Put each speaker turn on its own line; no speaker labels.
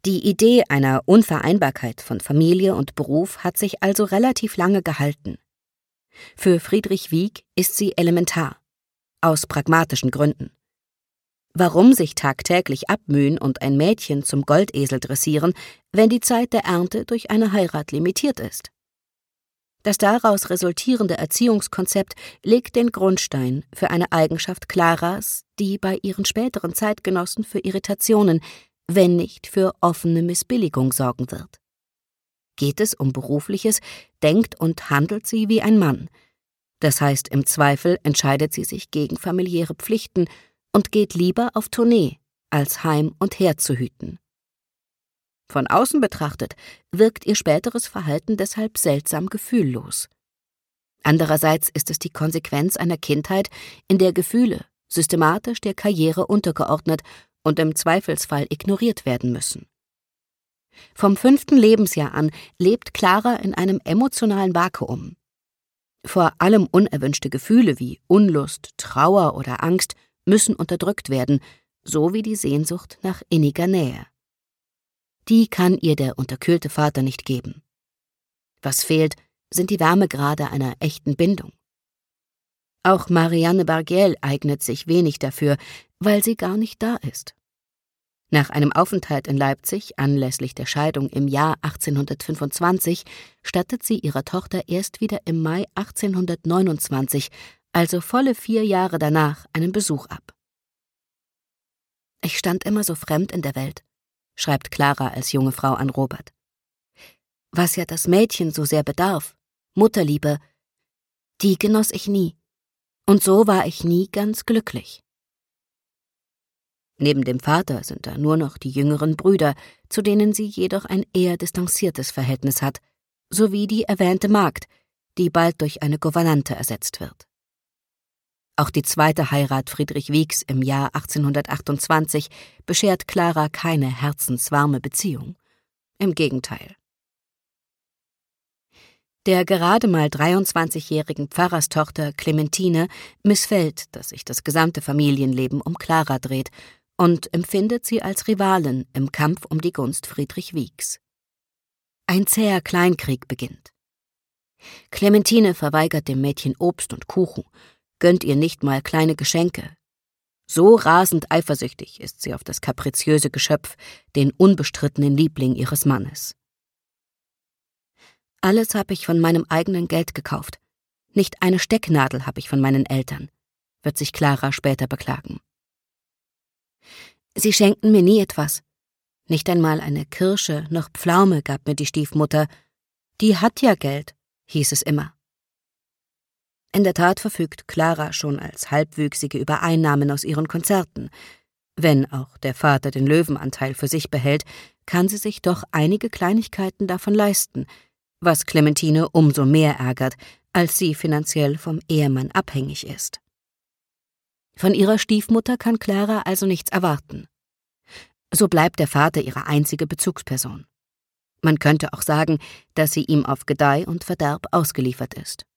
Die Idee einer Unvereinbarkeit von Familie und Beruf hat sich also relativ lange gehalten. Für Friedrich Wieck ist sie elementar, aus pragmatischen Gründen. Warum sich tagtäglich abmühen und ein Mädchen zum Goldesel dressieren, wenn die Zeit der Ernte durch eine Heirat limitiert ist? Das daraus resultierende Erziehungskonzept legt den Grundstein für eine Eigenschaft Claras, die bei ihren späteren Zeitgenossen für Irritationen, wenn nicht für offene Missbilligung sorgen wird. Geht es um Berufliches, denkt und handelt sie wie ein Mann. Das heißt, im Zweifel entscheidet sie sich gegen familiäre Pflichten und geht lieber auf Tournee, als Heim und Herd zu hüten. Von außen betrachtet wirkt ihr späteres Verhalten deshalb seltsam gefühllos. Andererseits ist es die Konsequenz einer Kindheit, in der Gefühle systematisch der Karriere untergeordnet und im Zweifelsfall ignoriert werden müssen. Vom 5. Lebensjahr an lebt Clara in einem emotionalen Vakuum. Vor allem unerwünschte Gefühle wie Unlust, Trauer oder Angst müssen unterdrückt werden, so wie die Sehnsucht nach inniger Nähe. Die kann ihr der unterkühlte Vater nicht geben. Was fehlt, sind die Wärmegrade einer echten Bindung. Auch Marianne Bargiel eignet sich wenig dafür, weil sie gar nicht da ist. Nach einem Aufenthalt in Leipzig anlässlich der Scheidung im Jahr 1825 stattet sie ihrer Tochter erst wieder im Mai 1829, also volle 4 Jahre danach, einen Besuch ab. »Ich stand immer so fremd in der Welt«, schreibt Clara als junge Frau an Robert. »Was ja das Mädchen so sehr bedarf, Mutterliebe, die genoss ich nie. Und so war ich nie ganz glücklich.« Neben dem Vater sind da nur noch die jüngeren Brüder, zu denen sie jedoch ein eher distanziertes Verhältnis hat, sowie die erwähnte Magd, die bald durch eine Gouvernante ersetzt wird. Auch die zweite Heirat Friedrich Wiecks im Jahr 1828 beschert Clara keine herzenswarme Beziehung. Im Gegenteil. Der gerade mal 23-jährigen Pfarrerstochter Clementine missfällt, dass sich das gesamte Familienleben um Clara dreht, und empfindet sie als Rivalin im Kampf um die Gunst Friedrich Wiecks. Ein zäher Kleinkrieg beginnt. Clementine verweigert dem Mädchen Obst und Kuchen, gönnt ihr nicht mal kleine Geschenke. So rasend eifersüchtig ist sie auf das kapriziöse Geschöpf, den unbestrittenen Liebling ihres Mannes. »Alles habe ich von meinem eigenen Geld gekauft. Nicht eine Stecknadel habe ich von meinen Eltern«, wird sich Clara später beklagen. »Sie schenkten mir nie etwas. Nicht einmal eine Kirsche noch Pflaume gab mir die Stiefmutter. Die hat ja Geld«, hieß es immer. In der Tat verfügt Clara schon als Halbwüchsige über Einnahmen aus ihren Konzerten. Wenn auch der Vater den Löwenanteil für sich behält, kann sie sich doch einige Kleinigkeiten davon leisten, was Clementine umso mehr ärgert, als sie finanziell vom Ehemann abhängig ist. Von ihrer Stiefmutter kann Clara also nichts erwarten. So bleibt der Vater ihre einzige Bezugsperson. Man könnte auch sagen, dass sie ihm auf Gedeih und Verderb ausgeliefert ist.